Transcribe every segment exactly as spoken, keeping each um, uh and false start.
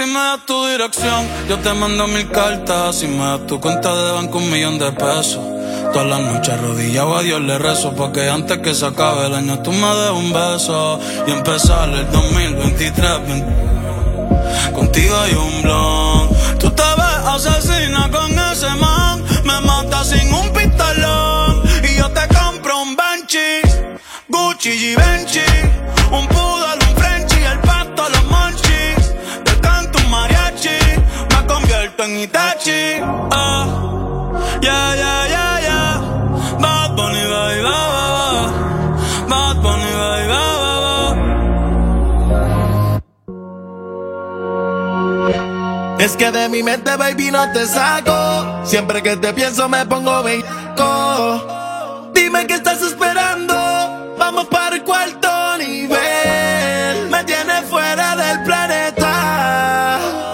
me das tu dirección, yo te mando mil cartas. Si me das tu cuenta de banco, un millón de pesos. Todas las noches arrodillado a Dios le rezo, porque antes que se acabe el año tú me des un beso y empezar el dos mil veintitrés contigo hay un blon. Tú te ves asesina con ese man, me mata sin un pistolón. Y yo te compro un Benchi, Gucci, Givenchy, un poodle, un Frenchie, el pasto, los monchis. Te canto un mariachi, me convierto en Itachi. Ah, yeah, yeah, yeah, yeah. Bad Bunny, baby, ba, ba, ba. Bad Bunny, baby, ba, ba, ba. Es que de mi mente, baby, no te saco. Siempre que te pienso me pongo bellaco. Dime qué estás esperando, vamos para el cuarto nivel. Me tienes fuera del planeta.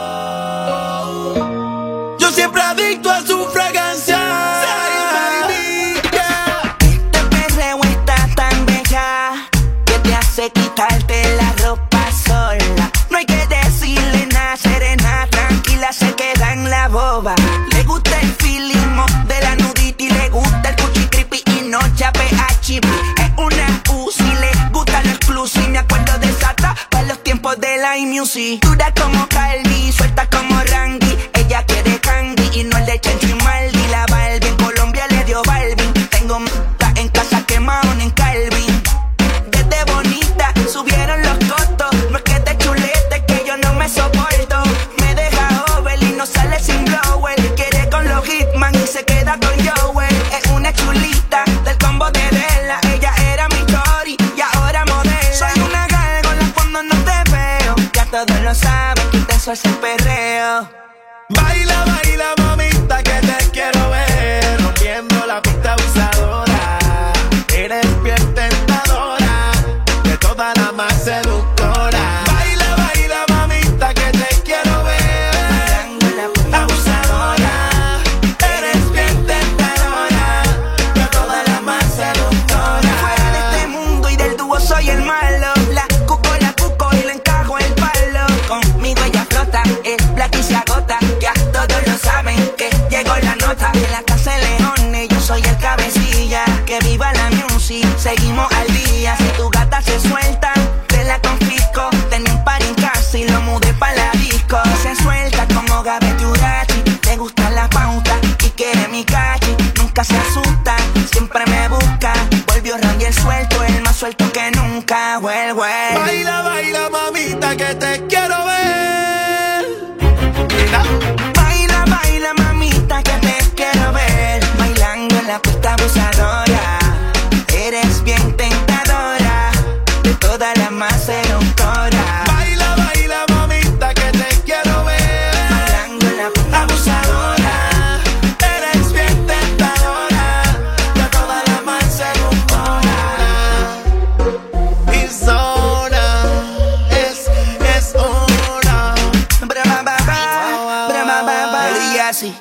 Yo siempre adicto a su fragancia. Say, baby, yeah. Este perreo está tan bella que te hace quitarte la ropa sola. No hay que decirle nada, serena, tranquila, se queda en la boba. Le gusta el feeling de la nudity, le gusta el cuchi creepy y no chape a chipi. Es una Uzi, le gusta lo exclusive. Me acuerdo de Sata para los tiempos de la iMusic. Dura como Calvi, suelta como Randy. Ella quiere candy y no el de Chencho y Maldi. La Barbie en Colombia le dio Balvin. Tengo m*** en casa quemado en Calvin. Desde bonita subieron los costos. No es que te chulete, que yo no me soporto. Me deja over y no sale sin blower. Quiere con los Hitman y se queda con Joel. Es una chulita del combo de Dela. Ella era mi tori y ahora modela. Soy una gárgola cuando no te veo. Ya todos lo saben que eso es el perreo. Baila, baila, mamita, que te quiero ver. Rompiendo la pista abusadora. Eres bien tentadora, de toda la más seductora. Baila, baila, mamita, que te quiero ver. Abusadora, eres bien tentadora, de toda la más seductora. Fuera de este mundo y del dúo soy el malo. La cuco, la cuco y le encajo el palo. Conmigo ella flota, es black y se agota. Ya todos lo saben que llegó la nota. De la casa de Leones yo soy el cabecilla. Que viva la music, seguimos al día. Si tu gata se suelta, te la confisco. Tenía un par en casa y lo mudé pa' la disco. Se suelta como Gabriel Urachi. Le gusta la pauta y quiere mi cachi. Nunca se asusta, siempre me busca. Volvió Rangel suelto, el más suelto que nunca. Well, well. Baila, baila, mamita, que te quiero ver. Mira. Baila, baila, mamita, que te quiero ver. Bailando en la pista abusadora. Eres bien tentadora, de toda la más seductora. Baila, baila, mamita, que te quiero ver. Bailando en la pista abusadora. Eres bien tentadora, de toda la más seductora. Es hora, es, es hora. Bra, ba, ba, ba, bra, ba, ba, ba. Y así.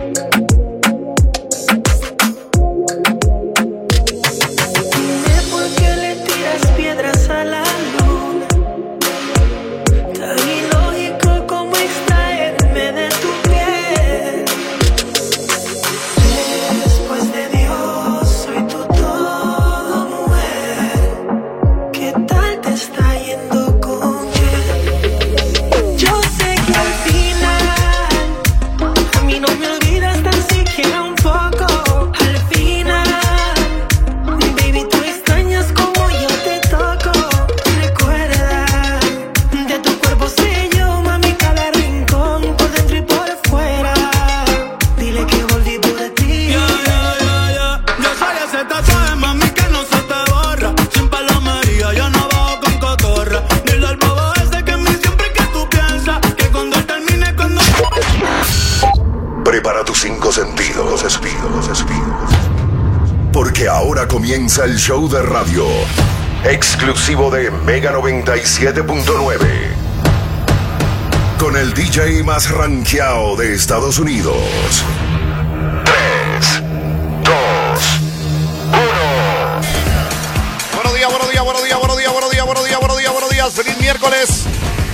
Prepara tus cinco sentidos, sentidos, sentidos. Porque ahora comienza el show de radio exclusivo de Mega noventa y siete punto nueve. Con el D J más rankeado de Estados Unidos. tres, dos, uno. Buenos días, buenos días, buenos días, buenos días, buenos días, buenos días, buenos días, buenos días. Feliz miércoles. Ombliguito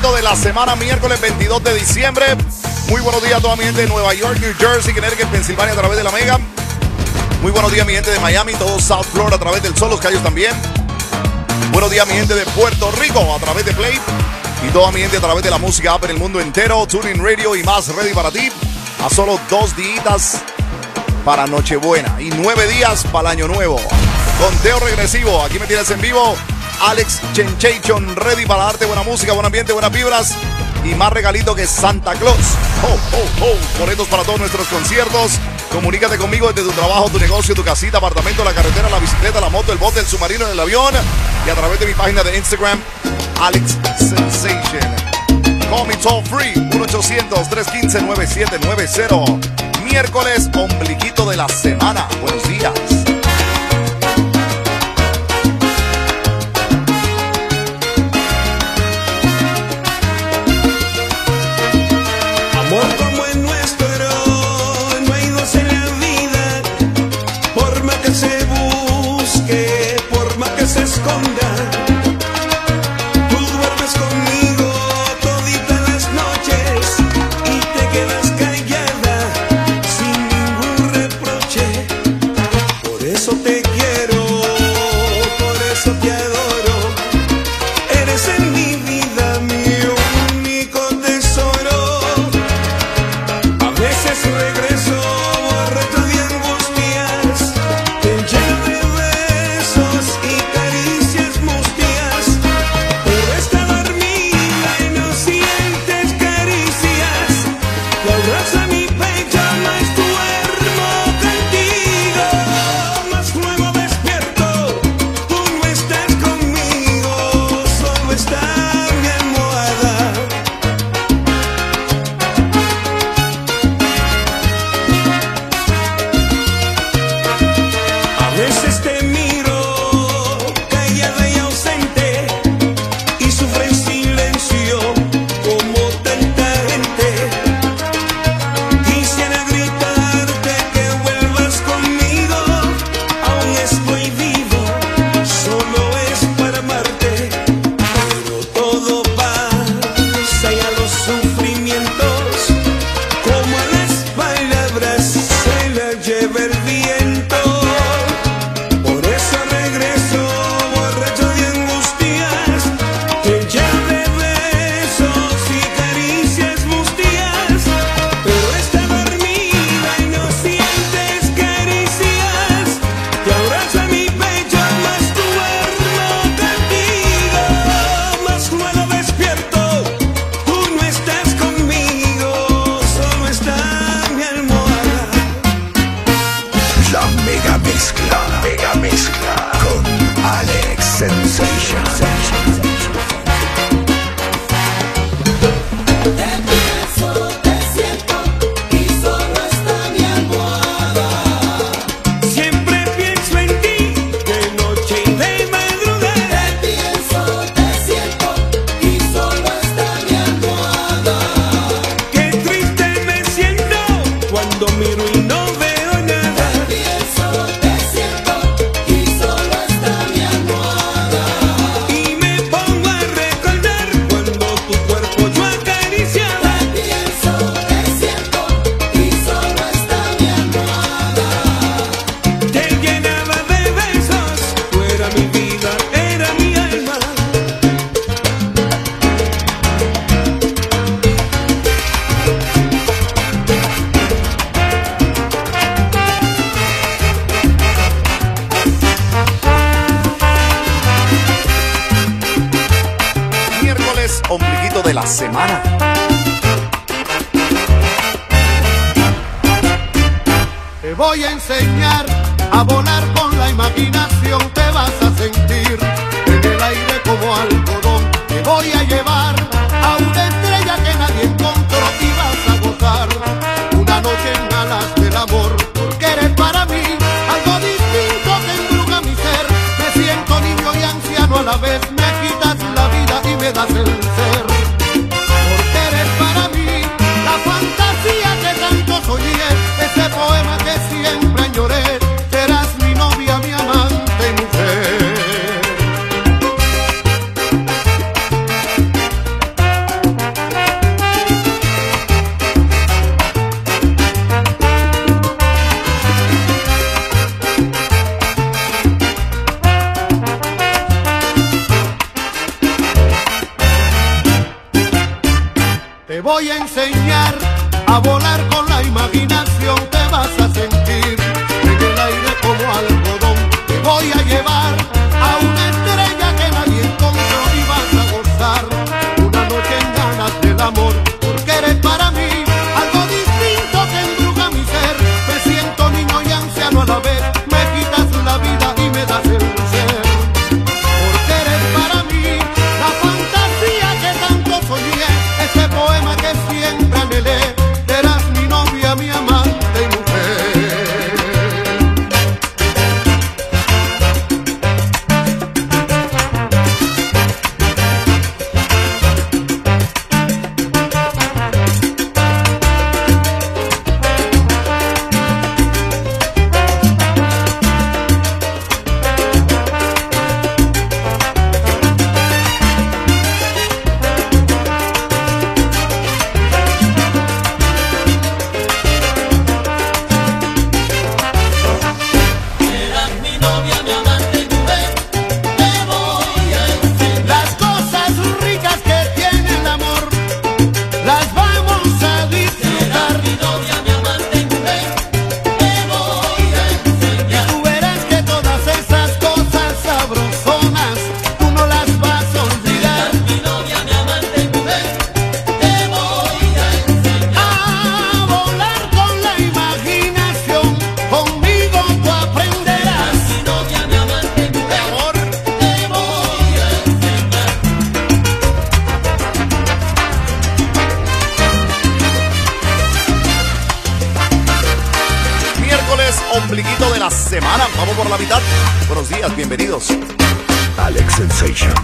ombliguito de la semana, miércoles veintidós de diciembre. Muy buenos días a toda mi gente de Nueva York, New Jersey, Connecticut, Pensilvania a través de la Mega. Muy buenos días mi gente de Miami, todo South Florida a través del Sol, Los Cayos también. Buenos días mi gente de Puerto Rico a través de Play. Y toda mi gente a través de la música app en el mundo entero, TuneIn Radio y más ready para ti. A solo dos días para Nochebuena y nueve días para el Año Nuevo. Conteo regresivo, aquí me tienes en vivo. Alex Chenchation, ready para darte buena música, buen ambiente, buenas vibras y más regalito que Santa Claus. Oh, oh, oh. Boletos para todos nuestros conciertos. Comunícate conmigo desde tu trabajo, tu negocio, tu casita, apartamento, la carretera, la bicicleta, la moto, el bote, el submarino, el avión y a través de mi página de Instagram, Alex Sensation. Call me toll free, uno ochocientos, tres uno cinco, nueve siete nueve cero. Miércoles, ombliguito de la semana. Buenos días. Amor como el nuestro, no hay dos en la vida. Por más que se busque, por más que se esconda, tú duermes conmigo toditas las noches y te quedas callada sin ningún reproche. Por eso te quiero, por eso te adoro. Eres en mi vida mi único tesoro. A veces regreso borracho de angustias, te lleno de besos y caricias mustias, pero está dormida y no sientes caricias. Te abraza mi pecho, más duermo contigo, más luego despierto, tú no estás conmigo, solo está mi almohada. A veces te miro callada y ausente y sufro en silencio como tanta gente. Quisiera gritarte que vuelvas conmigo, aún estoy vivo, solo es para amarte. Pero todo pasa y a los sufrimientos, como a las palabras se las lleva el viento. Por eso regreso borracho de angustias, te lleno de besos y caricias mustias, pero está dormida y no sientes caricias. Te abraza mi pecho, más duermo contigo, más cuando despierto, tú no estás conmigo, solo está mi almohada. La mega mezcla, mega mezcla con Alex Sensation. Siempre pienso en ti, de noche y de madrugada. Te pienso, te siento y solo está mi almohada. Qué triste me siento cuando miro y no veo nada. Te pienso, te siento y solo está mi almohada. Y me pongo a recordar cuando tu cuerpo yo acariciaba. Te pienso, te siento y solo está mi almohada. Te llenaba de besos, tú eras mi vida, era mi alma. Miércoles, ombliguito de la semana. Te voy a enseñar a volar con la imaginación, te vas a sentir en el aire como algodón. Te voy a llevar a una estrella que nadie encontró y vas a gozar una noche en alas del amor, porque eres para mí algo distinto que embruja mi ser. Me siento niño y anciano a la vez, me quitas la vida y me das el ser, porque eres para mí la fantasía que tanto soñé, ese poema que siempre añoré. Serás mi novia, mi amante y mujer. Te voy a enseñar a volar con la imaginación, te vas a sentir en el aire como algodón. Te voy a llevar a una estrella que nadie encontró y vas a gozar una noche en ganas del amor, porque eres para mí algo distinto que embruja mi ser. Me siento niño y anciano a la vez, me quitas la vida y me das el ser, porque eres para mí la fantasía que tanto soñé, ese poema que siempre anhelé. Serás mi novia, mi amante y mujer. Ombliguito de la semana, vamos por la mitad. Buenos días, bienvenidos. Alex Sensation.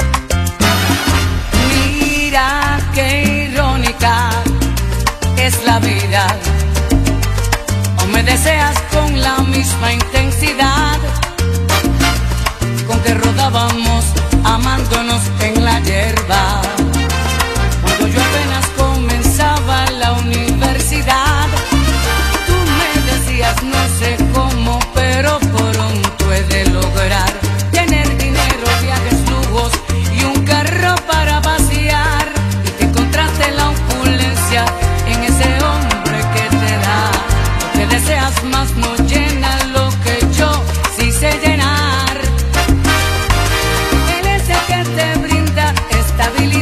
Mira qué irónica es la vida. O me deseas con la misma intensidad con que rodábamos amándonos en la hierba. Cuando yo apenas comenzaba la universidad, tú me decías no sé cómo, pero pronto he de lograr tener dinero, viajes, lujos y un carro para pasear. Y te encontraste la opulencia en ese hombre que te da lo que deseas, más no llena lo que yo sí sé llenar. Él es el que te brinda estabilidad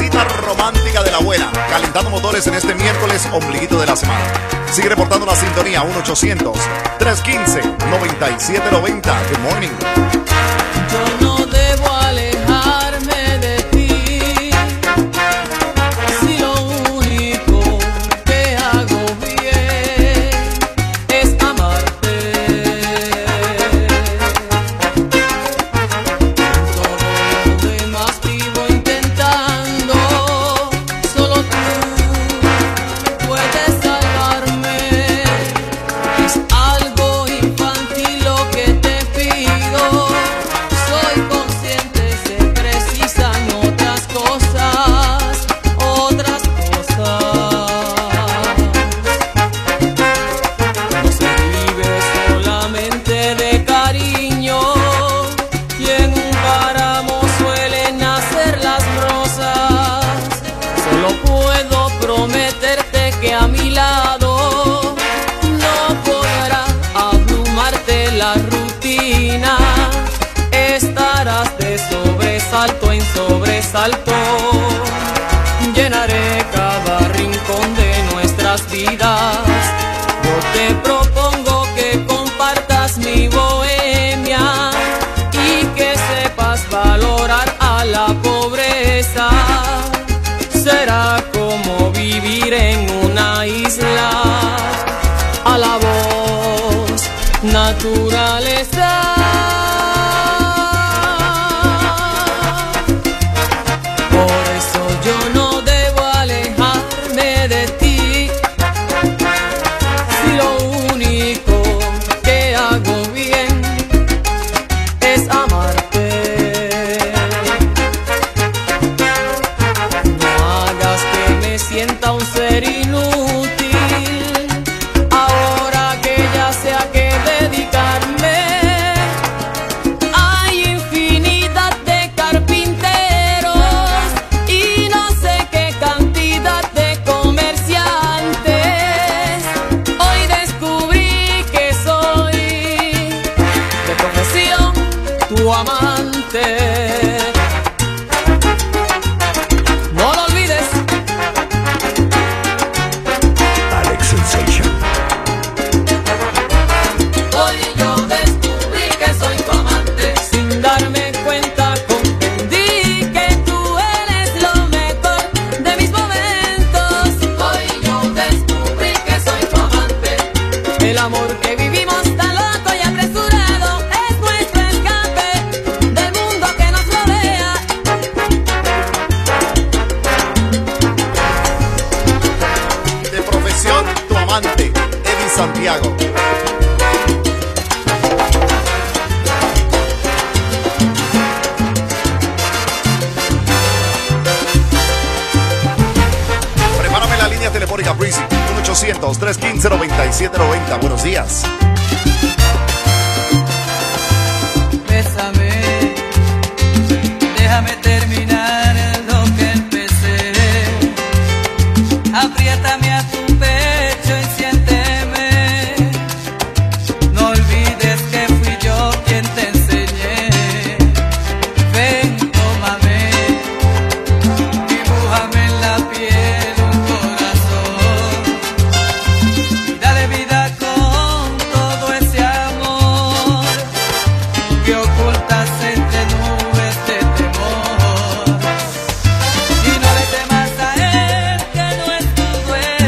salsita romántica de la buena, calentando motores en este miércoles ombliguito de la semana. Sigue reportando la sintonía uno ochocientos, trescientos quince, noventa y siete noventa. Good morning. Yo no debo alejarme de ti, si lo único que hago bien es amarte. Todo lo demás vivo intentando, solo tú puedes salvarme. Es algo infantil lo que te pido. Soy consciente, se precisan otras cosas, otras cosas. No se vive solamente de cariño, y en un páramo suelen nacer las rosas. Solo puedo prometerte que a mi lado no podrá abrumarte la rutina. Estarás de sobresalto en sobresalto. Llenaré cada rincón de nuestras vidas. Yo te propongo que compartas mi bohemia y que sepas valorar a la pobreza. Será como vivir en una isla. A la voz, naturaleza. Yo no debo alejarme de ti, si lo único que hago bien es amarte. No hagas que me sienta un ser inútil, ahora que ya sé a qué dedicarme. Hay infinidad de carpinteros y no sé qué cantidad de comerciantes. Hoy descubrí que soy de profesión tu amante. No lo olvides. Alex Sensation. Hoy yo descubrí que soy tu amante. Sin darme cuenta comprendí que tú eres lo mejor de mis momentos. Hoy yo descubrí que soy tu amante. El amor que vivimos tan loco y apresurado es nuestro escape del mundo que nos rodea. De profesión, tu amante, Eddie Santiago. Prepárame la línea telefónica Breezy, uno ochocientos, trescientos quince, noventa y siete noventa. Buenos días. Bésame, déjame terminar lo que empecé. Apriétame a tu pecho y siénteme. No olvides que fui yo quien te enseñé. Ven, tómame, dibújame en la piel un corazón y dale vida con todo ese amor que ocultas entre nubes de temor. Y no le temas a él, que no es tu dueño.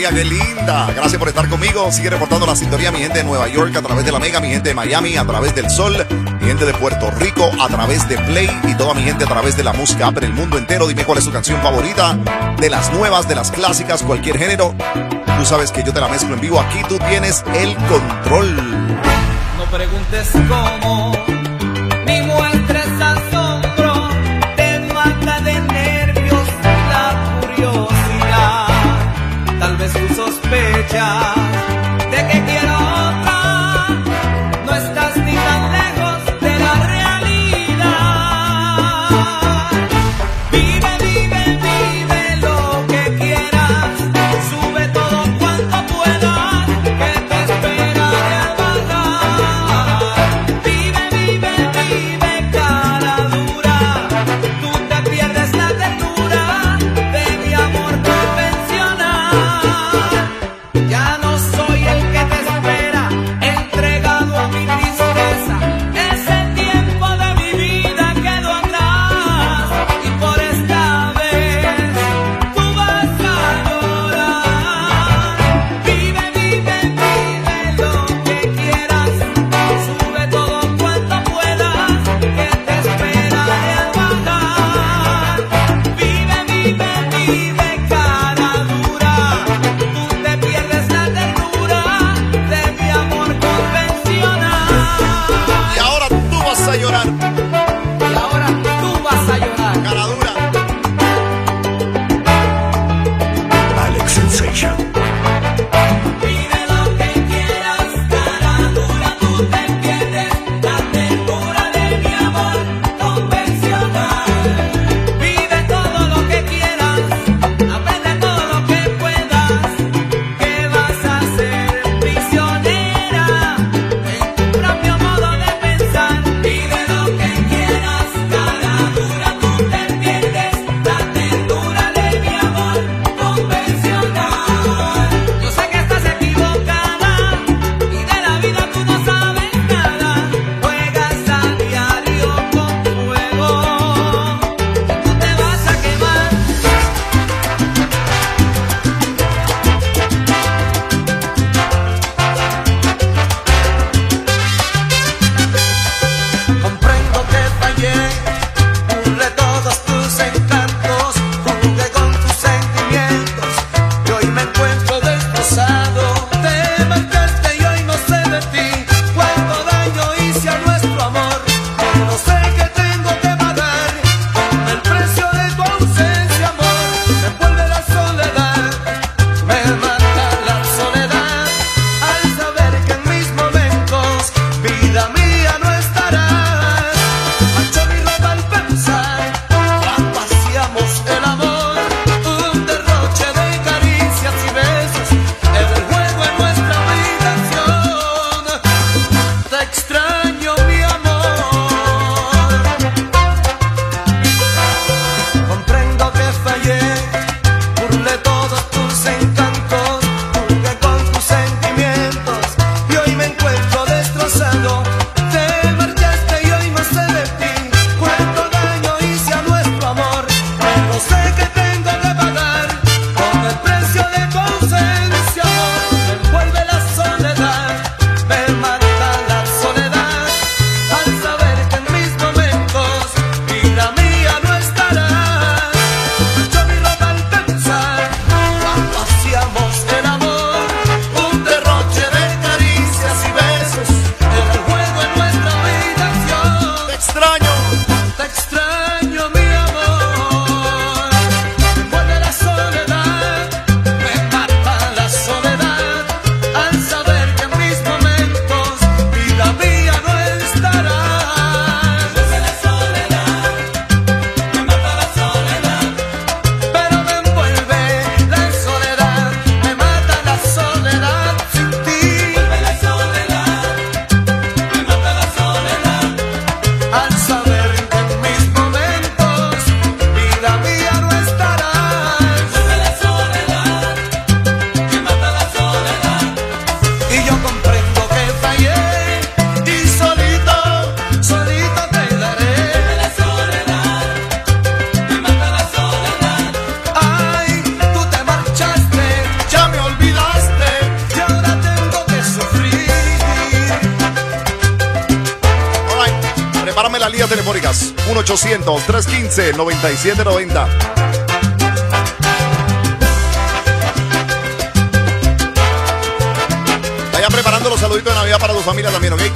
María, qué linda. Gracias por estar conmigo. Sigue reportando la sintonía, mi gente de Nueva York a través de la Mega, mi gente de Miami a través del Sol, mi gente de Puerto Rico a través de Play y toda mi gente a través de la música app en el mundo entero. Dime cuál es tu canción favorita, de las nuevas, de las clásicas, cualquier género. Tú sabes que yo te la mezclo en vivo. Aquí tú tienes el control. No preguntes cómo, ni muestres asombro, te mata de nervios la curiosidad. Tal vez tú sospechas de que quiero otra, no estás ni tan lejos de la realidad. Vive, vive, vive lo que quieras, sube todo cuanto puedas, que te espera al bajar. Vive, vive, vive cara dura, tú te pierdes la ternura de mi amor convencional. Ya no soy el que te espera, entregado a mi tristeza. Ese tiempo de mi vida quedó atrás, y por esta vez tú vas a llorar. Vive, vive, vive lo que quieras, sube todo cuanto puedas, que te esperaré al bajar. Vive, vive, vive cara dura, tú te pierdes la ternura de mi amor convencional. Y ahora tú vas a llorar, Y ahora tú vas a llorar. cara dura. Alex Sensation. Pide lo que quieras, cara dura, tú te pierdes la ternura de mi amor convencional. Pide todo lo que quieras, aprende todo lo que puedas, que vas a ser prisionera en tu propio modo de pensar. Pide lo que quieras, cara dura, tú te pierdes la ternura de mi amor convencional. Yo sé que estás equivocada y de la vida tú no sabes nada. Juegas a diario con fuego, tú te vas a quemar. Comprendo que fallé, burlé todos tus encantos, jugué con tus sentimientos y hoy me encuentro destrozado. Te marchaste y hoy no sé de ti cuánto daño hice a nuestro amor. No sé qué tengo que pagar con el precio de tu ausencia, amor. Me envuelve la soledad, me mata la soledad al saber que en mis momentos, vida mía, no estarás. Mancho mi ropa al pensar cuando hacíamos el amor, un derroche de caricias y besos, el juego en nuestra habitación. Te extraño, mi amor. Comprendo que fallé, burlé todos tus encantos, jugué con tus sentimientos y hoy me encuentro destrozado. Te marchaste Prepárame las líneas telefónicas. uno ochocientos, trescientos quince, noventa y siete noventa. Vayan preparando los saluditos de Navidad para tu familia también, ¿ok?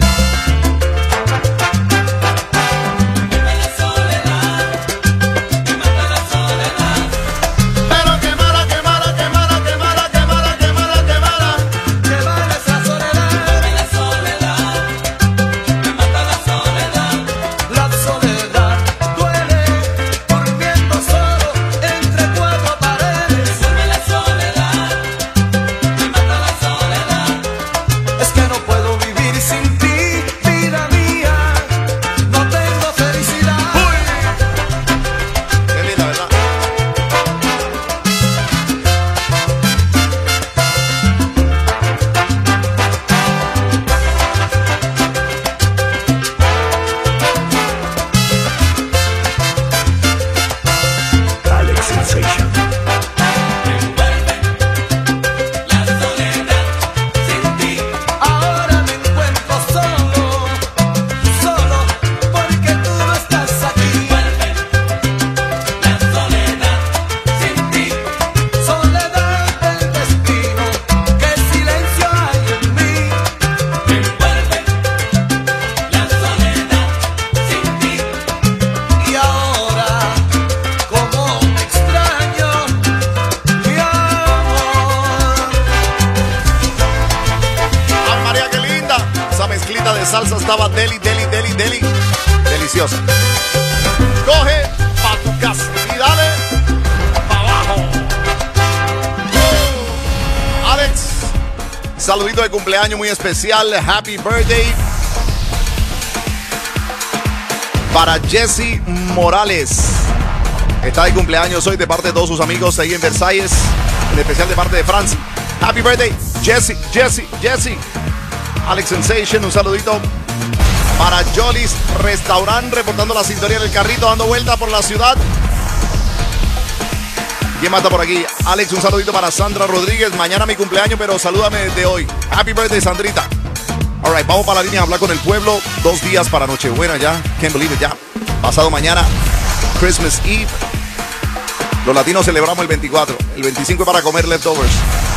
Salsa estaba deli, deli, deli, deli. Deliciosa. Coge pa' tu casa y dale pa' abajo. Oh. Alex, saludito de cumpleaños muy especial. Happy birthday para Jesse Morales. Está de cumpleaños hoy de parte de todos sus amigos ahí en Versalles. En especial de parte de Francia. Happy birthday, Jesse, Jesse, Jesse. Alex Sensation, un saludito para Jolly's Restaurant, reportando la sintonía del carrito, dando vuelta por la ciudad. ¿Quién más está por aquí? Alex, un saludito para Sandra Rodríguez. Mañana mi cumpleaños, pero salúdame desde hoy. Happy birthday, Sandrita. All right, vamos para la línea a hablar con el pueblo. Dos días para Nochebuena ya. Can't believe it, ya. Pasado mañana, Christmas Eve. Los latinos celebramos el veinticuatro. El veinticinco es para comer leftovers.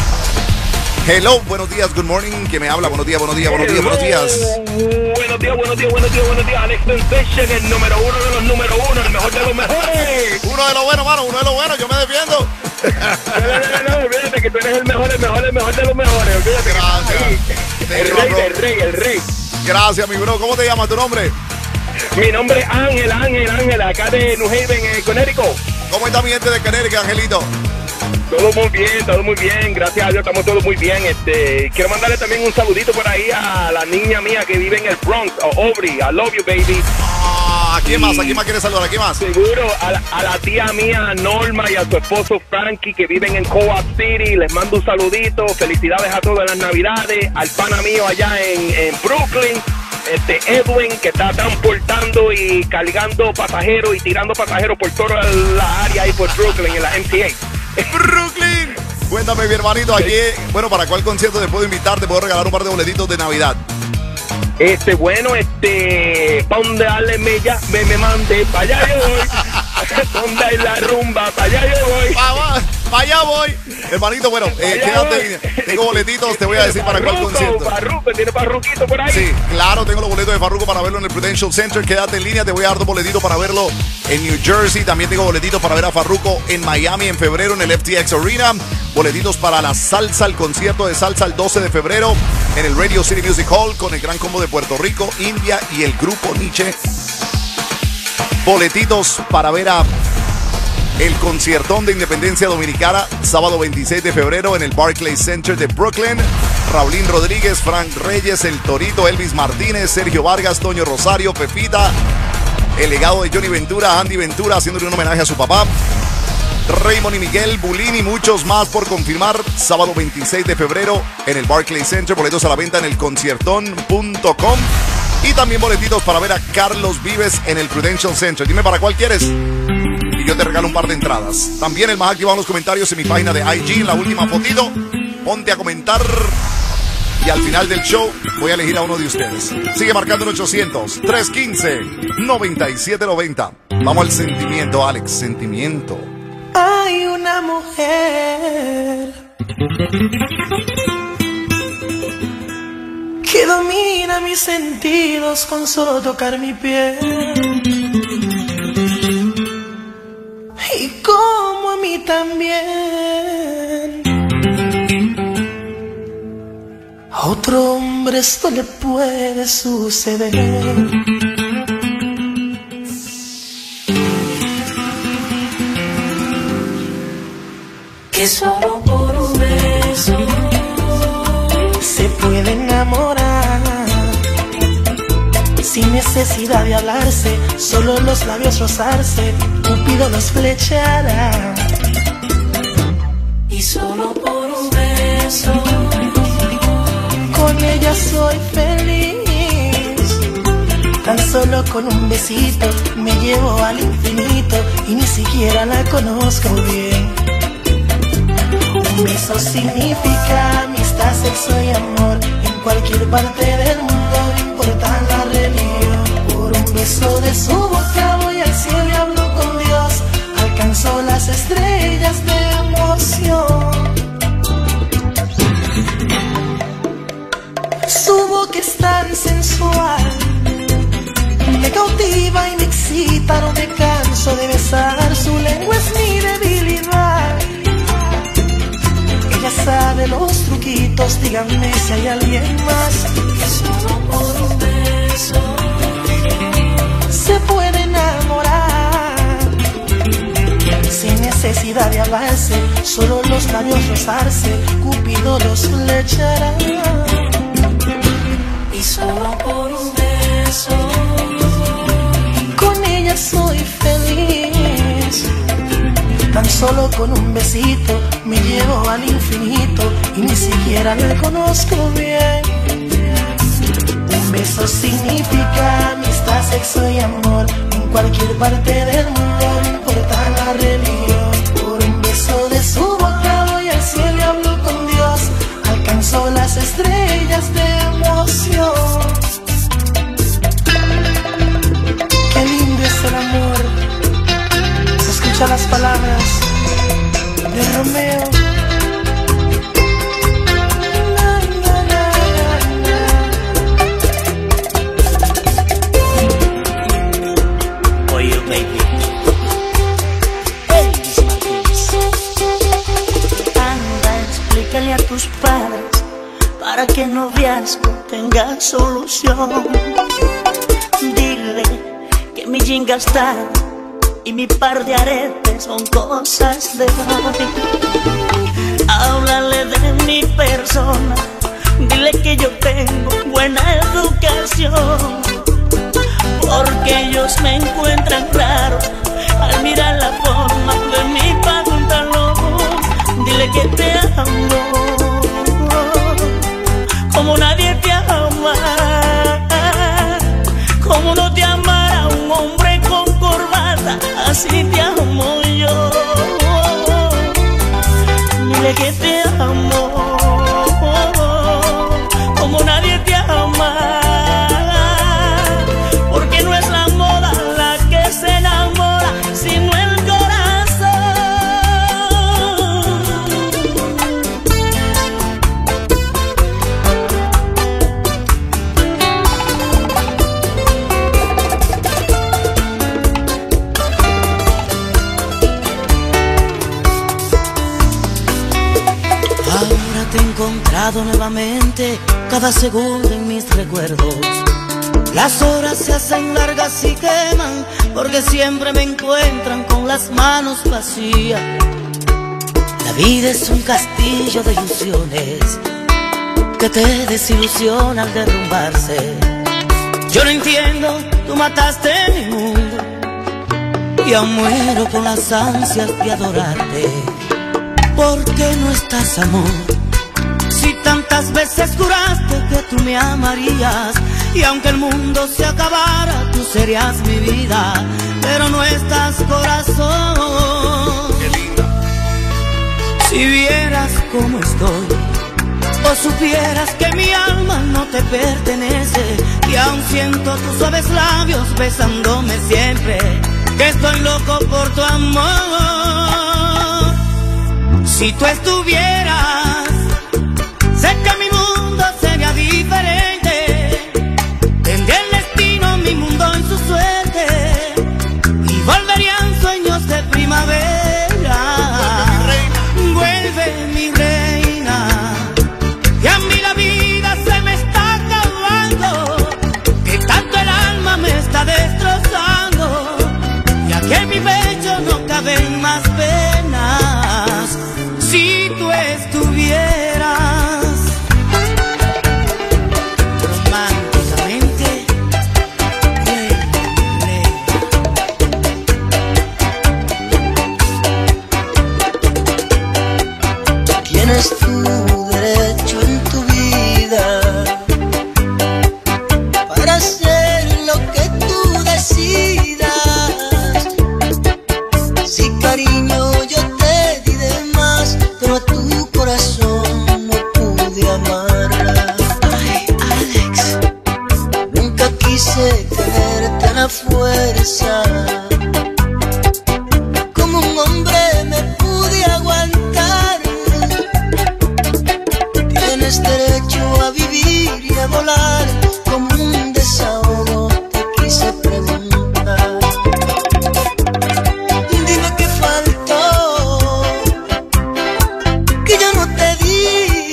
Hello, buenos días, good morning. ¿Quién me habla? Buenos días, buenos días, buenos días, buenos días. Buenos días, buenos días, buenos días, buenos días. Alex Sensation, el número uno de los número uno, el mejor de los mejores. Uno de los buenos, mano, uno de los buenos, yo me defiendo. No, no, no, no, olvídate que tú eres el mejor, el mejor, el mejor de los mejores. Olvídate. Gracias. El rey, el rey, el rey. Gracias, mi bro. ¿Cómo te llamas, tu nombre? Mi nombre es Ángel, Ángel, Ángel, acá de New Haven, en Connecticut. ¿Cómo está mi gente de Connecticut, Angelito? Todo muy bien, todo muy bien, gracias a Dios estamos todos muy bien. Este, quiero mandarle también un saludito por ahí a la niña mía que vive en el Bronx, a Aubrey. I love you, baby. Ah, ¿a quién más? ¿A quién más quieres saludar? ¿A quién más? Seguro, a la, a la tía mía Norma y a su esposo Frankie que viven en Co-op City. Les mando un saludito, felicidades a todas las navidades. Al pana mío allá en, en Brooklyn, este Edwin, que está transportando y cargando pasajeros y tirando pasajeros por toda la área ahí por Brooklyn en la M T A. Brooklyn. Cuéntame, mi hermanito, aquí, bueno, ¿para cuál concierto te puedo invitar? Te puedo regalar un par de boletitos de Navidad. Este, bueno, este, pa' donde Ale me, ya, me, me mande, pa' allá yo voy. Donde hay la rumba, pa' allá yo voy. Pa, pa allá voy. Hermanito, bueno, eh, quédate, tengo boletitos, te voy a decir para cuál concierto. Farruko, ¿tiene Farruquito por ahí? Sí, claro, tengo los boletos de Farruko para verlo en el Prudential Center. Quédate en línea, te voy a dar dos boletitos para verlo en New Jersey. También tengo boletitos para ver a Farruko en Miami en febrero en el F T X Arena. Boletitos para la salsa, el concierto de salsa el doce de febrero en el Radio City Music Hall con el Gran Combo de Puerto Rico, India y el Grupo Nietzsche. Boletitos para ver a el conciertón de Independencia Dominicana, sábado veintiséis de febrero en el Barclays Center de Brooklyn. Raulín Rodríguez, Frank Reyes, El Torito, Elvis Martínez, Sergio Vargas, Toño Rosario, Pepita, el legado de Johnny Ventura, Andy Ventura haciéndole un homenaje a su papá, Raymond y Miguel, Bulín y muchos más por confirmar. Sábado veintiséis de febrero en el Barclays Center. Boletos a la venta en el conciertón punto com. Y también boletitos para ver a Carlos Vives en el Prudential Center. Dime para cuál quieres y yo te regalo un par de entradas. También el más activado en los comentarios en mi página de I G, en la última fotito. Ponte a comentar Y al final del show voy a elegir a uno de ustedes. Sigue marcando el ochocientos, trescientos quince, noventa y siete noventa. Vamos al sentimiento, Alex. Sentimiento. Hay una mujer que domina mis sentidos con solo tocar mi piel. Y como a mí también. A otro hombre esto le puede suceder. Que solo por un beso se puede enamorar, sin necesidad de hablarse, solo los labios rozarse, Cupido los flechará. Y solo por un beso con ella soy feliz. Tan solo con un besito me llevo al infinito y ni siquiera la conozco bien. Un beso significa amistad, sexo y amor. En cualquier parte del mundo, no importa la religión. Por un beso de su boca voy al cielo y hablo con Dios. Alcanzó las estrellas de emoción. Su boca es tan sensual, me cautiva y me excita, no me canso de besar. Su lengua es mi debilidad. Ella sabe los truquitos, díganme si hay alguien más. Que solo por un beso se puede enamorar, sin necesidad de hablarse, solo los labios rozarse, Cupido los flechará. Y solo por un beso con ella soy feliz. Tan solo con un besito me llevo al infinito y ni siquiera la conozco bien. Un beso significa amistad, sexo y amor. En cualquier parte del mundo, no importa la religión. Por un beso de su boca voy al cielo y hablo con Dios. Alcanzó las estrellas de emoción. Qué lindo es el amor. Escucha las palabras de Romeo. Na, na, na, For you, baby. Elvis Martínez. Anda, explícale a tus padres para que el noviazgo tenga solución. Dile que mi jean gastado y mi par de aretes son cosas de hoy. Háblale de mi persona, dile que yo tengo buena educación, porque ellos me encuentran raro al mirar la forma de mi pantalón. Dile que te amo como nadie te ama, como no te amará un hombre con corbata, así te amo yo. Dile que te amo como nadie te ama, porque no es la moda la que se enamora, sino el corazón. Ahora te he encontrado nuevamente, cada segundo en mis recuerdos. Las horas se hacen largas y queman, porque siempre me encuentran con las manos vacías. La vida es un castillo de ilusiones que te desilusiona al derrumbarse. Yo no entiendo, tú mataste mi mundo y aún muero con las ansias de adorarte. ¿Por qué no estás, amor? Si tantas veces juraste que tú me amarías, y aunque el mundo se acabara, tú serías mi vida, pero no estás, corazón. Qué linda. Si vieras cómo estoy, O supieras que mi alma no te pertenece y aún siento tus suaves labios besándome siempre, que estoy loco por tu amor. Si tú estuvieras, sé que mi mundo sería diferente. Tendría el destino, mi mundo en su suerte, y volverían sueños de primavera. Vuelve mi reina, que a mí la vida se me está acabando, que tanto el alma me está destrozando, ya que en mi pecho no caben más penas. Si tú estuvieras románticamente, ley, ley. Tienes tu derecho en tu vida para hacer lo que tú decidas. Sí, cariño, yo te di de más, pero a tu corazón no pude amarla. Ay, Alex, nunca quise tenerte a la fuerza. Como un hombre me pude aguantar. Tienes derecho a vivir y a volar, como un desahogo te quise preguntar. Dime qué faltó, que yo no te di,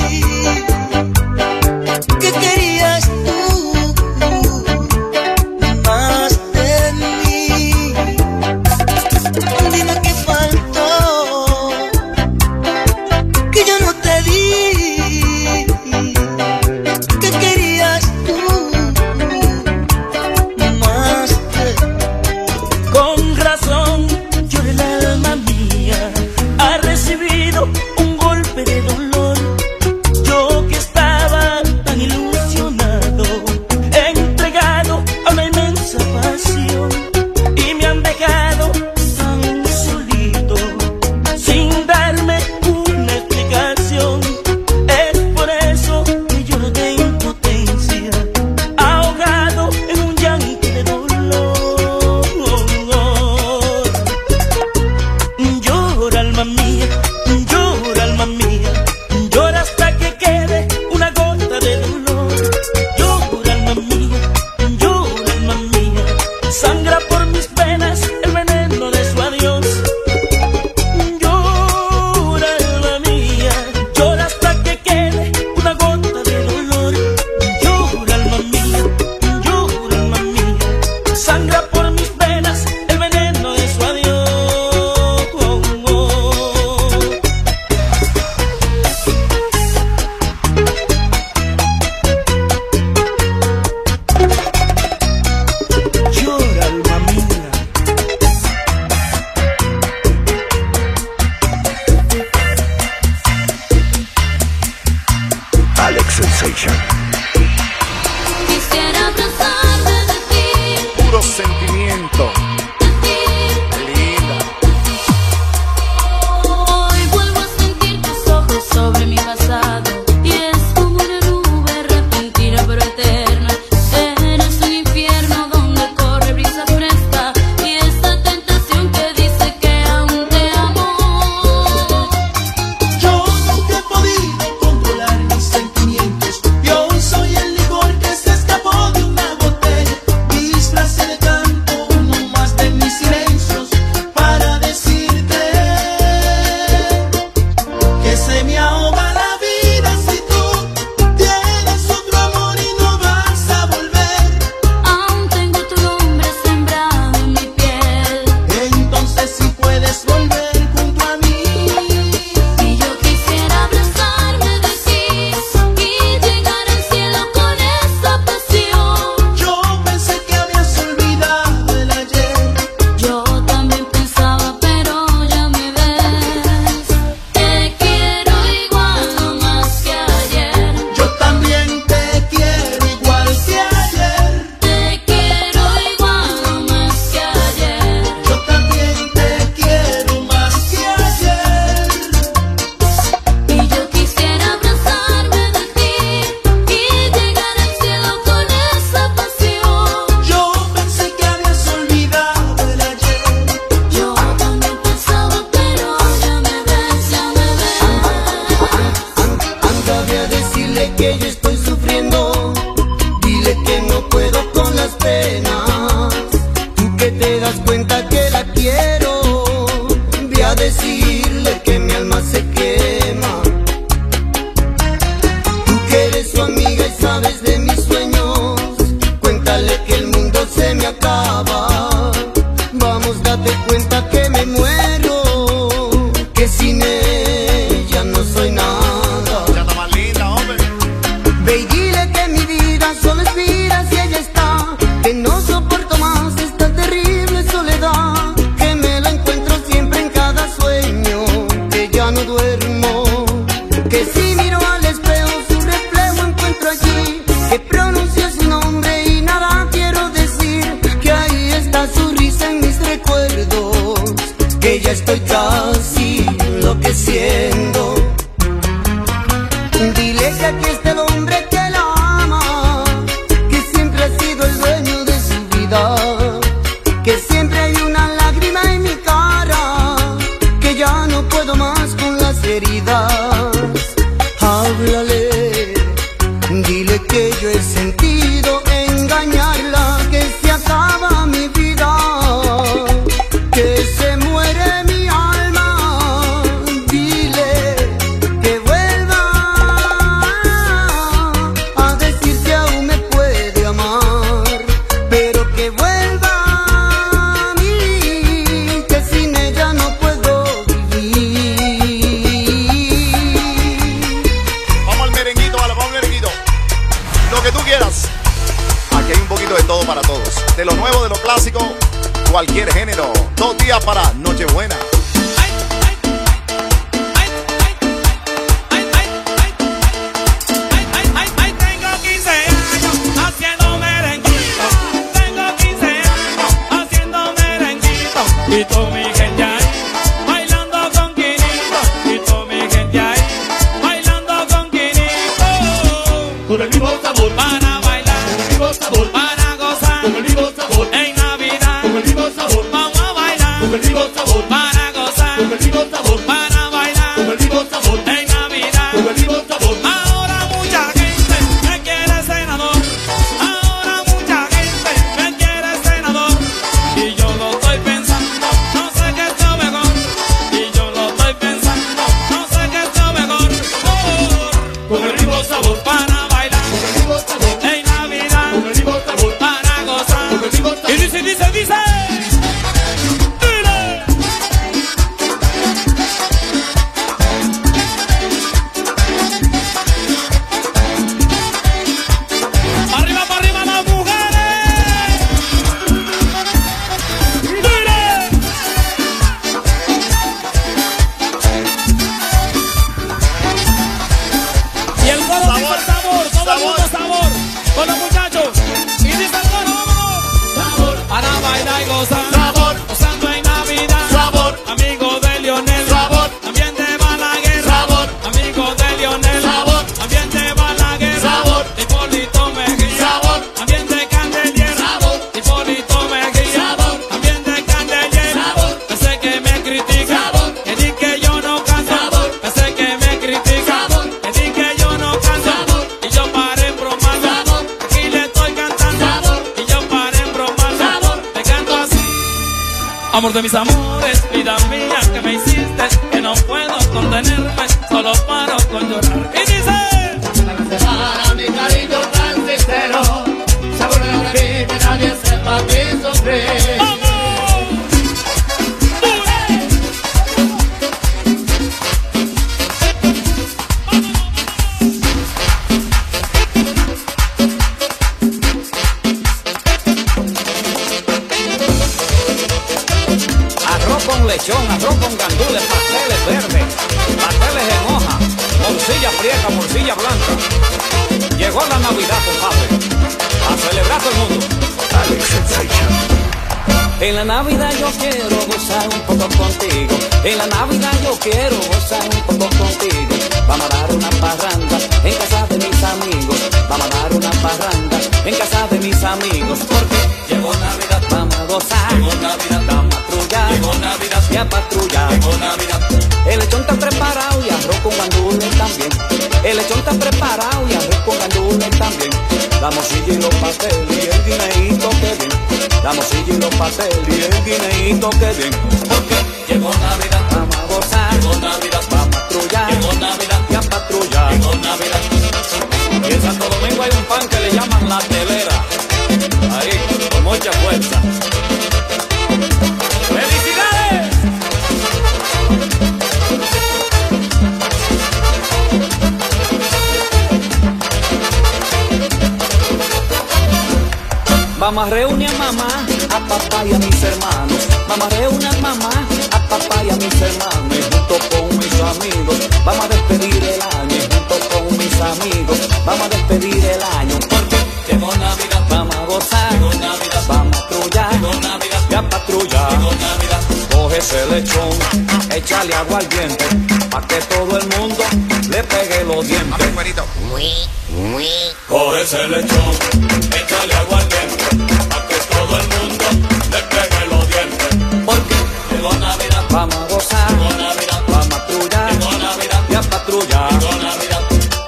que querías tú más de mí. que no soporto más esta terrible soledad, que me la encuentro siempre en cada sueño, que ya no duermo, que si miro al espejo su reflejo encuentro allí, que pronuncio su nombre y nada quiero decir, que ahí está su risa en mis recuerdos, que ya estoy casi enloqueciendo. Dile que aquí está el hombre que la ama, que siempre ha sido el dueño de su vida, que siempre hay una lágrima en mi cara, que ya no puedo más con las heridas. Háblale, dile que yo he sentido engañarla, que se acaba mi vida, que se muere mi alma. Dile que vuelva a decir que aún me puede amar, pero que vuelva a mí, que sin ella no puedo vivir. Vamos al merenguito, vale, vamos al merenguito. Lo que tú quieras. Aquí hay un poquito de todo para todos. De lo nuevo, de lo clásico, cualquier género. Dos días para Nochebuena. Tengo quince años haciendo merenguito, tengo quince años haciendo merenguito, y toda mi gente ahí bailando con Quinito, y toda mi gente ahí bailando con Quinito, con el mismo sabor para bailar, con el mismo sabor para gozar, con el mismo sabor en Navidad, con el mismo sabor vamos a bailar, con el mismo sabor para gozar, con el mismo sabor para bailar, con el mismo sabor en Navidad, con el mismo sabor. Ahora mucha gente me quiere senador, ahora mucha gente me quiere senador, y yo lo estoy pensando, no sé qué es lo mejor, y yo lo estoy pensando, no sé qué es lo mejor. Oh, con el mismo sabor para bailar, con el mismo sabor en Navidad, con el mismo sabor para gozar, con el mismo sabor. Y dice, dice, dice. Dile. Arriba, para arriba las mujeres. Dile. Y el coro Sabor, dice sabor, todo el sabor. mundo sabor, con los muchachos. Y dice el coro, vámonos. Sabor, para bailar y gozar. Sabor. Gozando en Navidad. Sabor. Amigo de Lionel. Sabor. También te va la guerra. Sabor. Amigo de Lionel. Sabor. También te va la guerra. Sabor. Hipólito Mejía. Sabor. También de Candelier. Sabor. Hipólito Mejía. Sabor. También de Candelier. Sabor. Pensé que me critica. Sabor. Que di que yo no canto. Sabor. Pensé que me critica. Sabor. Que di que yo no canto. Sabor. Y yo paré en bromando. Sabor. Aquí le estoy cantando. Sabor. Y yo paré en bromando. Sabor. Te canto así. Amor de mis amores, vida mía, que me hiciste, que no puedo contenerme, solo paro con llorar. Y dice, Para mi cariño tan sincero, sabor de la vida que nadie sepa ti sufrir. ¡vamos! Arroz con lechón, arroz con gandules, pasteles verdes, pasteles en hoja, morcilla prieta, morcilla blanca. Llegó la Navidad, compadre, a celebrar todo el mundo. Alex Sensation. En la Navidad yo quiero gozar un poco contigo. En la Navidad yo quiero gozar un poco contigo. Vamos a dar una parranda en casa de mis amigos. Vamos a dar una parranda en casa de mis amigos. Porque llegó Navidad, vamos a gozar. Llegó Navidad, vamos a patrullar. Llegó Navidad, y a patrullar. Llegó Navidad. El lechón está preparado y arroz con gandules también. El lechón está preparado y arroz con gandules también. La morcilla y los pasteles y el guineíto que bien. La morcilla y los pasteles y el guineíto que bien. Porque llegó Navidad, vamos a gozar. Llegó Navidad, vamos a patrullar. Llegó Navidad, y a patrullar. Llegó Navidad. Y en Santo Domingo hay un pan que le llaman la telera. Ahí, con mucha fuerza. ¡Felicidades! Mamá reúne a mamá, a papá y a mis hermanos. Mamá reúne a mamá, a papá y a mis hermanos. Y junto con mis amigos vamos a despedir el año. Y junto con mis amigos vamos a despedir el año. Porque llegó Navidad, vamos a gozar. Llegó Navidad, vamos a patrullar. Llegó Navidad, ya patrulla. Llegó Navidad. Coge ese lechón, échale agua al diente, pa' que todo el mundo le pegue los dientes. Coge ese lechón, échale agua al diente, pa' que todo el mundo le pegue los dientes. Porque llegó Navidad, vamos a gozar. Llegó Navidad, vamos a patrullar. Llegó Navidad, ya patrulla. Llegó Navidad.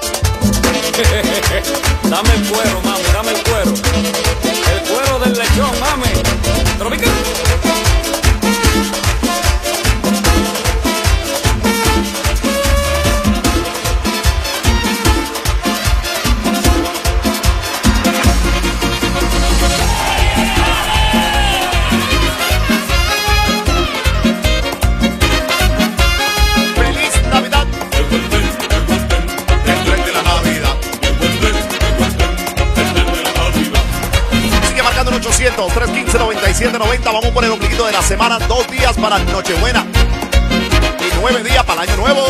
Dame el cuero, mami, dame el cuero. El cuero del lechón, mami. Tropical. tres uno cinco, nueve siete nueve cero. Vamos por el ombliguito de la semana. Dos días para Nochebuena y nueve días para el Año Nuevo.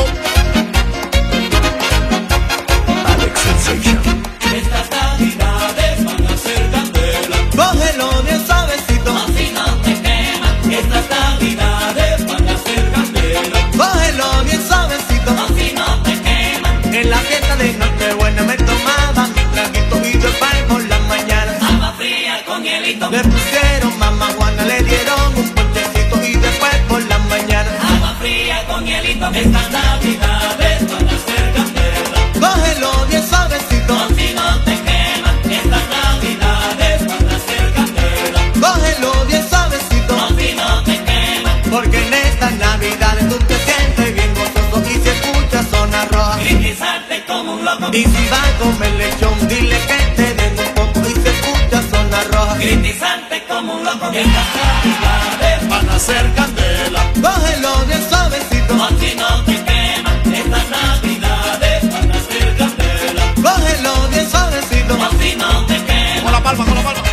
Alex Sensation. Estas navidades van a ser candela. Cógelo bien suavecito, así no te queman. Estas navidades van a ser candela. cógelo bien suavecito, así no te queman. en la fiesta de Nochebuena me tomaba mi traguito y yo el pan por la mañana. Agua fría con hielito. Le pusieron mamá Juana, le dieron un puentecito y después por la mañana. Agua fría con hielito. Estas navidades van a ser candela. Cógelo bien suavecito, así no te queman. Estas navidades van a ser candela. cógelo bien suavecito, así no te queman. porque en estas navidades tú te sientes bien gozoso y si escuchas zona roja. Gritizarte como un loco. Y si va a comer lechón, dile que te den un poco y se escucha zona roja. Gritizante como un loco. Estas navidades van a ser candela. Cógelo bien suavecito, así no te queman. Estas navidades van a ser candela. cógelo bien suavecito, así no te queman. Con la palma, con la palma.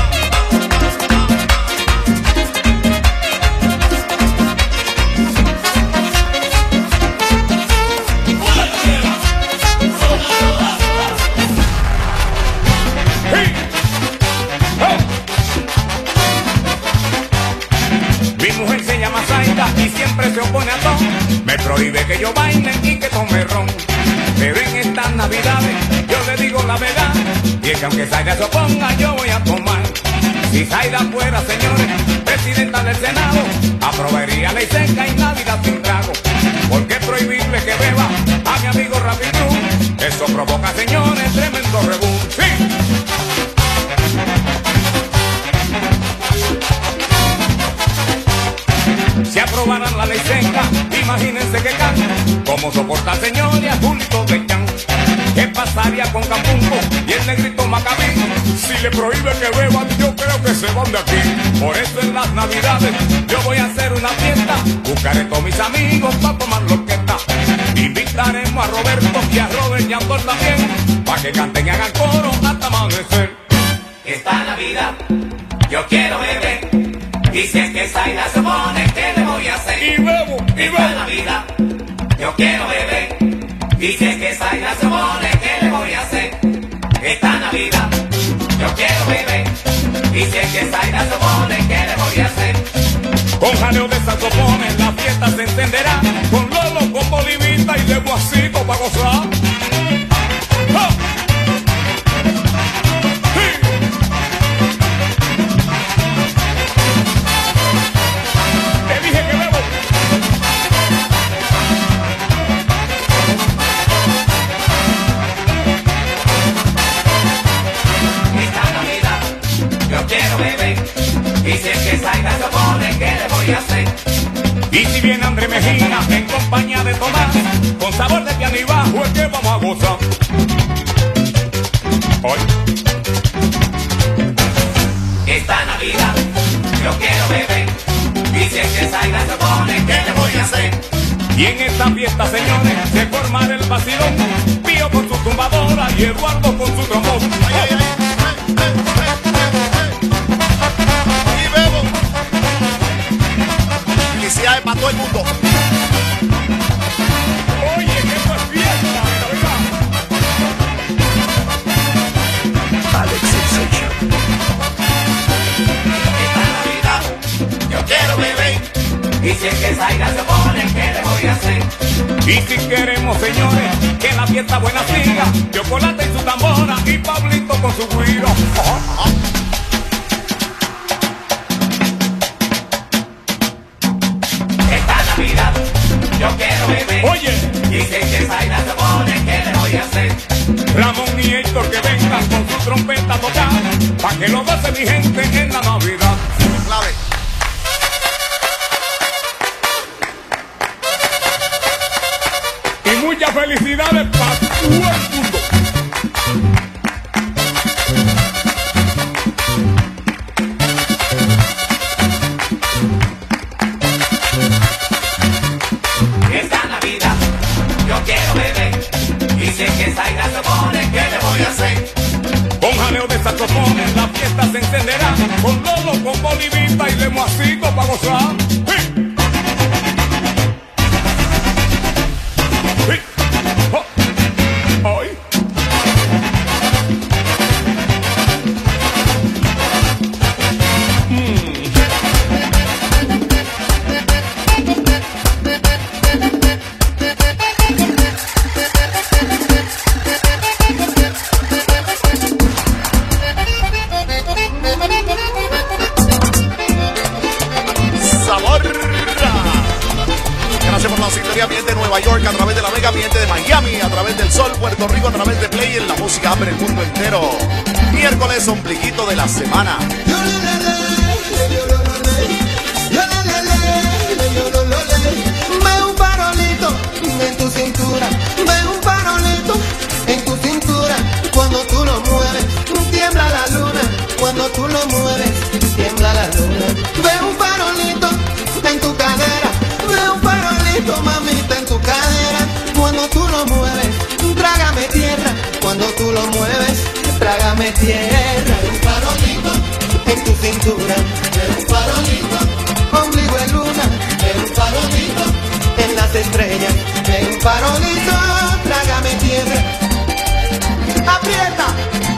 Mi mujer se llama Zaida y siempre se opone a todo. Me prohíbe que yo baile y que tome ron. Pero en estas navidades yo le digo la verdad. Y es que aunque Zaida se oponga yo voy a tomar. Si Zaida fuera, señores, presidenta del Senado, aprobaría ley seca y Navidad sin trago. ¿Por qué prohibirle que beba a mi amigo Rafi Cruz? Eso provoca, señores, tremendo rebú. ¡Sí! Si aprobaran la ley seca, imagínense que can. ¿Cómo soporta, señores, a Julito de Can? ¿Qué pasaría con Campumbo y el negrito Macabí? Si le prohíbe que beban, yo creo que se van de aquí. Por eso en las navidades yo voy a hacer una fiesta. Buscaré todos mis amigos para tomar la orquesta. Invitaremos a Roberto y a Robert y a Andor también, para que canten y hagan coro hasta amanecer. Esta Navidad yo quiero beber. Y si es que Zaida se opone, ¿qué le voy a hacer? Y bebo, y bebo. Esta Navidad yo quiero beber. Y si es que Zaida se opone, ¿qué le voy a hacer? Esta Navidad yo quiero beber. Y si es que Zaida se opone, ¿qué le voy a hacer? Con jaleo de saxofones la fiesta se encenderá. Con Lolo, con Bolivita y de Guasito pa' gozar. ¡Ja! Y si es que Zaida se opone, ¿qué le voy a hacer? Y si viene André Mejía en compañía de Tomás, con sabor de piano y bajo es que vamos a gozar. Hoy. Esta Navidad yo quiero beber. Y si es que Zaida se opone, ¿qué le voy a hacer? Y en esta fiesta, señores, se formará el vacilón. Pío con su tumbadora y Eduardo con su trombón. Ay, ay, ay. para todo el mundo. Oye, que esto es fiesta, ¿verdad? Alex Sensation. Esta Navidad yo quiero beber. Y si es que Zaira se pone, ¿qué le voy a hacer? Y si queremos, señores, que la fiesta buena siga, Chocolate y su tambora y Pablito con su güiro. Esta Navidad yo quiero beber. Oye, y si es que Zaira se pone, ¿qué le voy a hacer? Ramón y Héctor que vengan con su trompeta a tocar, pa' que lo goce mi gente en la Navidad. Clave. Y muchas felicidades para todo el mundo. Esta Navidad yo quiero beber. Y si es que Zaira se pone, ¿qué le voy a hacer? Con jaleo de saxofones la fiesta se encenderá, con Lolo, con Bolivita y Lemoacito para gozar. ¡Sí! ¡Sí! ¡Oh! ¡Ay! De Nueva York a través de la Mega, ambiente de Miami a través del Sol, Puerto Rico a través de Play, en la música abre el mundo entero. Miércoles, ombliguito de la semana. Ve un farolito en tu cintura, ve un farolito en tu cintura. Cuando tú lo mueves, tiembla la luna. Cuando tú lo mueves, tiembla la luna. Ve un farolito en tu cadera, ve un farolito, mamita, en tu cadera. Cuando tú lo mueves, trágame tierra. Cuando tú lo mueves, trágame tierra. Ve un farolito en tu cintura, ve un farolito, ombligo de luna. Ve un farolito en las estrellas, ve un farolito, trágame tierra. Aprieta.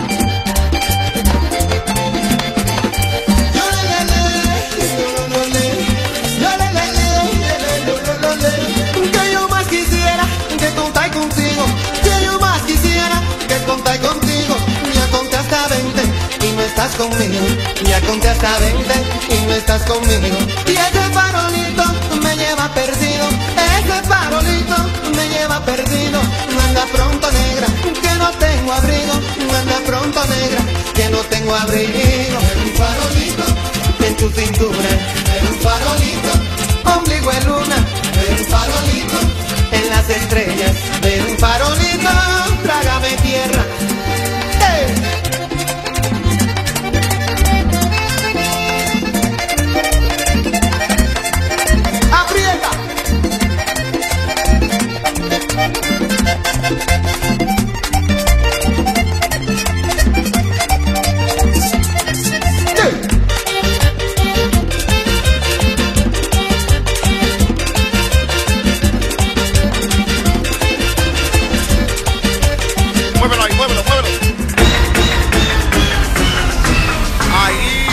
Que yo más quisiera que contar contigo, que yo más quisiera que contar contigo. Ya conté hasta veinte y no estás conmigo, ya conté hasta veinte y no estás conmigo. Y ese farolito me lleva perdido, ese farolito me lleva perdido. Anda pronto, negra, que no tengo abrigo, anda pronto, negra, que no tengo abrigo. Un farolito en tu cintura, un farolito, ombligo de luna. Ve un farolito en las estrellas, ve un farolito, trágame tierra. ¡Hey! ¡Aprieta! Muévelo ahí, muévelo, muévelo. Ahí.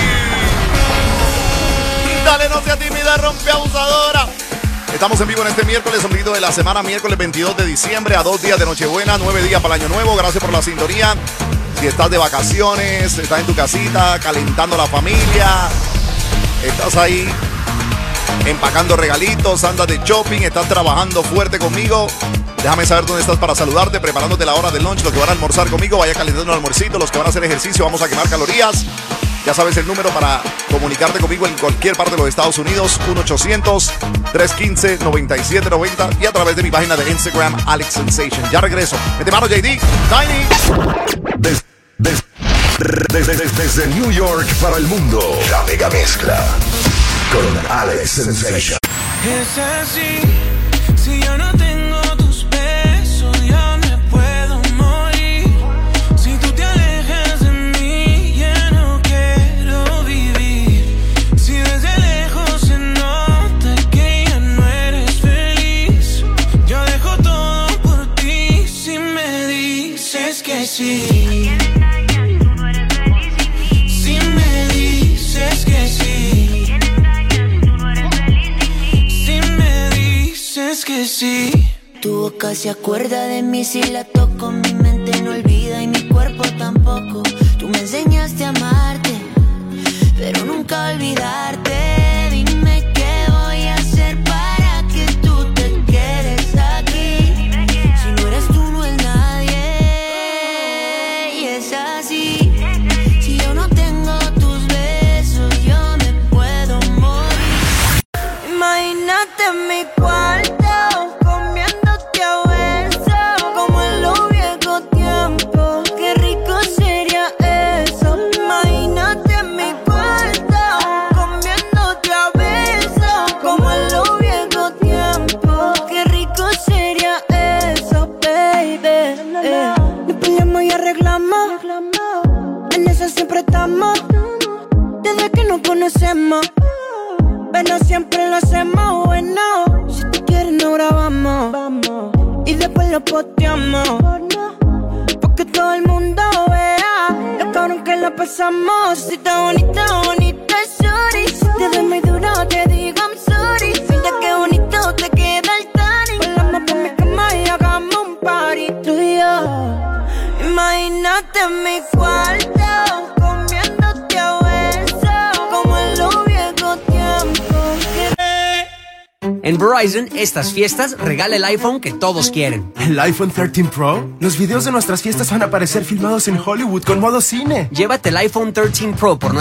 Dale, no sea tímida, rompe abusadora. Estamos en vivo en este miércoles, ombliguito de la semana, miércoles veintidós de diciembre, a dos días de Nochebuena, nueve días para el Año Nuevo. Gracias por la sintonía. Si estás de vacaciones, estás en tu casita, calentando la familia, estás ahí empacando regalitos, andas de shopping, estás trabajando fuerte conmigo, déjame saber dónde estás para saludarte, preparándote la hora del lunch. Los que van a almorzar conmigo, vaya calentando el almuercito. Los que van a hacer ejercicio, vamos a quemar calorías. Ya sabes el número para comunicarte conmigo en cualquier parte de los Estados Unidos, uno ochocientos, tres uno cinco, nueve siete nueve cero, y a través de mi página de Instagram, Alex Sensation. Ya regreso. Mete mano, J D. Tiny. Des- des- des- des- des- desde New York para el mundo, la mega mezcla con Alex Sensation. Es así, si yo no tengo tus besos, yo me puedo morir. Si tú te alejas de mí, ya no quiero vivir. Si desde lejos se nota que ya no sí. Tu boca se acuerda de mí si la toco. Mi mente no olvida y mi cuerpo tampoco. Tú me enseñaste a amarte, pero nunca olvidarte. Dime qué voy a hacer para que tú te quedes aquí. Si no eres tú, no es nadie. Y es así. Si yo no tengo tus besos, yo me puedo morir. Imagínate en mi cuarto, comiéndote a besos, como en los viejos tiempos. Qué rico sería eso. Imagínate en mi cuarto, comiéndote a besos, como en los viejos tiempos. Qué rico sería eso, baby. Eh. Nos peleamos y arreglamos, en eso siempre estamos, desde que nos conocemos. Pero siempre lo hacemos bueno. Si tú quieres nos grabamos y después lo posteamos, porque todo el mundo vea lo cabrón que la pasamos. Si está bonita, bonita, sorry. Si te doy muy duro, te digo I'm sorry. Mira qué bonito te queda el tanning. Volamos por mi cama y hagamos un party tú y yo. Imagínate en mi cuarto, comiéndote a besos, como en los viejos tiempos. En Verizon, estas fiestas, regala el iPhone que todos quieren. ¿El iPhone trece Pro? Los videos de nuestras fiestas van a aparecer filmados en Hollywood con modo cine. Llévate el iPhone trece Pro por